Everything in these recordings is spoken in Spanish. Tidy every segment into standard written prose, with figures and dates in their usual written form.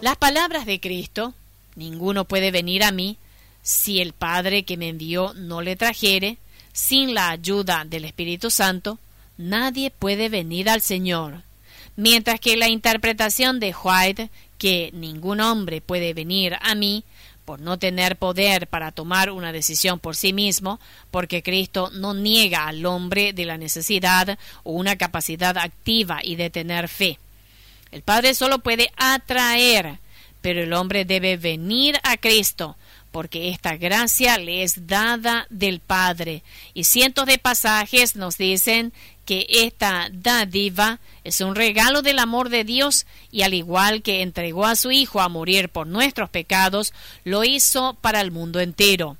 Las palabras de Cristo: ninguno puede venir a mí si el Padre que me envió no le trajere, sin la ayuda del Espíritu Santo, nadie puede venir al Señor. Mientras que la interpretación de White, que ningún hombre puede venir a mí, por no tener poder para tomar una decisión por sí mismo, porque Cristo no niega al hombre de la necesidad o una capacidad activa y de tener fe. El Padre solo puede atraer, pero el hombre debe venir a Cristo, porque esta gracia le es dada del Padre. Y cientos de pasajes nos dicen que esta dádiva es un regalo del amor de Dios, y al igual que entregó a su Hijo a morir por nuestros pecados, lo hizo para el mundo entero.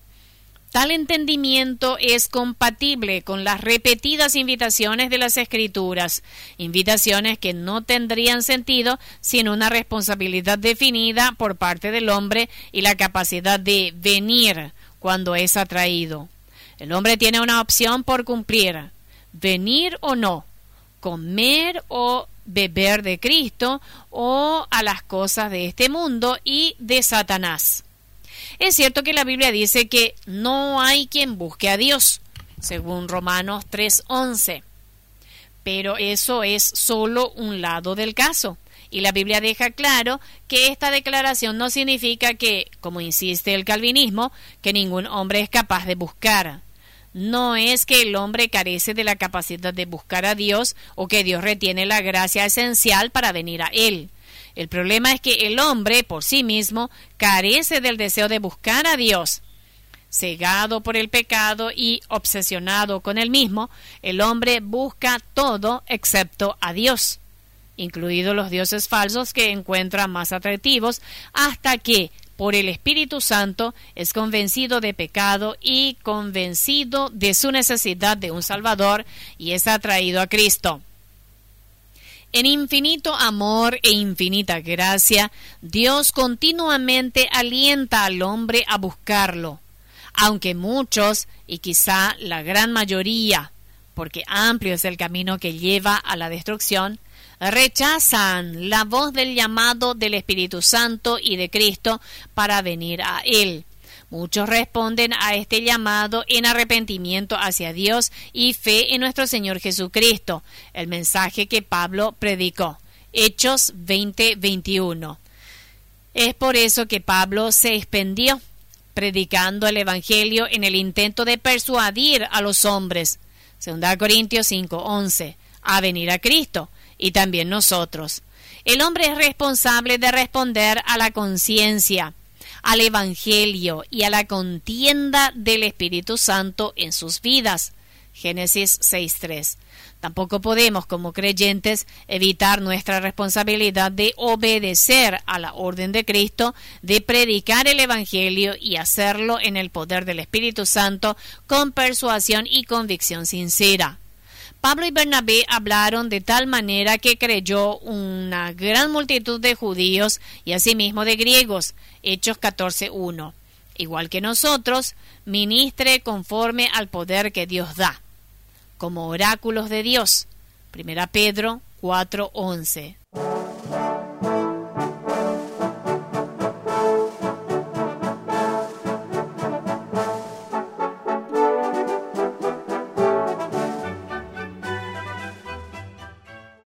Tal entendimiento es compatible con las repetidas invitaciones de las Escrituras, invitaciones que no tendrían sentido sin una responsabilidad definida por parte del hombre y la capacidad de venir cuando es atraído. El hombre tiene una opción por cumplir: venir o no, comer o beber de Cristo o a las cosas de este mundo y de Satanás. Es cierto que la Biblia dice que no hay quien busque a Dios, según Romanos 3:11, pero eso es solo un lado del caso, y la Biblia deja claro que esta declaración no significa que, como insiste el calvinismo, que ningún hombre es capaz de buscar. No es que el hombre carece de la capacidad de buscar a Dios o que Dios retiene la gracia esencial para venir a Él. El problema es que el hombre por sí mismo carece del deseo de buscar a Dios. Cegado por el pecado y obsesionado con él mismo, el hombre busca todo excepto a Dios, incluidos los dioses falsos que encuentra más atractivos, hasta que, por el Espíritu Santo, es convencido de pecado y convencido de su necesidad de un Salvador, y es atraído a Cristo. En infinito amor e infinita gracia, Dios continuamente alienta al hombre a buscarlo, aunque muchos, y quizá la gran mayoría, porque amplio es el camino que lleva a la destrucción, rechazan la voz del llamado del Espíritu Santo y de Cristo para venir a Él. Muchos responden a este llamado en arrepentimiento hacia Dios y fe en nuestro Señor Jesucristo, el mensaje que Pablo predicó. Hechos 20:21. Es por eso que Pablo se expendió predicando el Evangelio en el intento de persuadir a los hombres, 2 Corintios 5:11, a venir a Cristo, y también nosotros. El hombre es responsable de responder a la conciencia, al Evangelio y a la contienda del Espíritu Santo en sus vidas. Génesis 6:3. Tampoco podemos, como creyentes, evitar nuestra responsabilidad de obedecer a la orden de Cristo, de predicar el Evangelio y hacerlo en el poder del Espíritu Santo con persuasión y convicción sincera. Pablo y Bernabé hablaron de tal manera que creyó una gran multitud de judíos y asimismo de griegos. Hechos 14:1. Igual que nosotros, ministre conforme al poder que Dios da, como oráculos de Dios. 1 Pedro 4:11.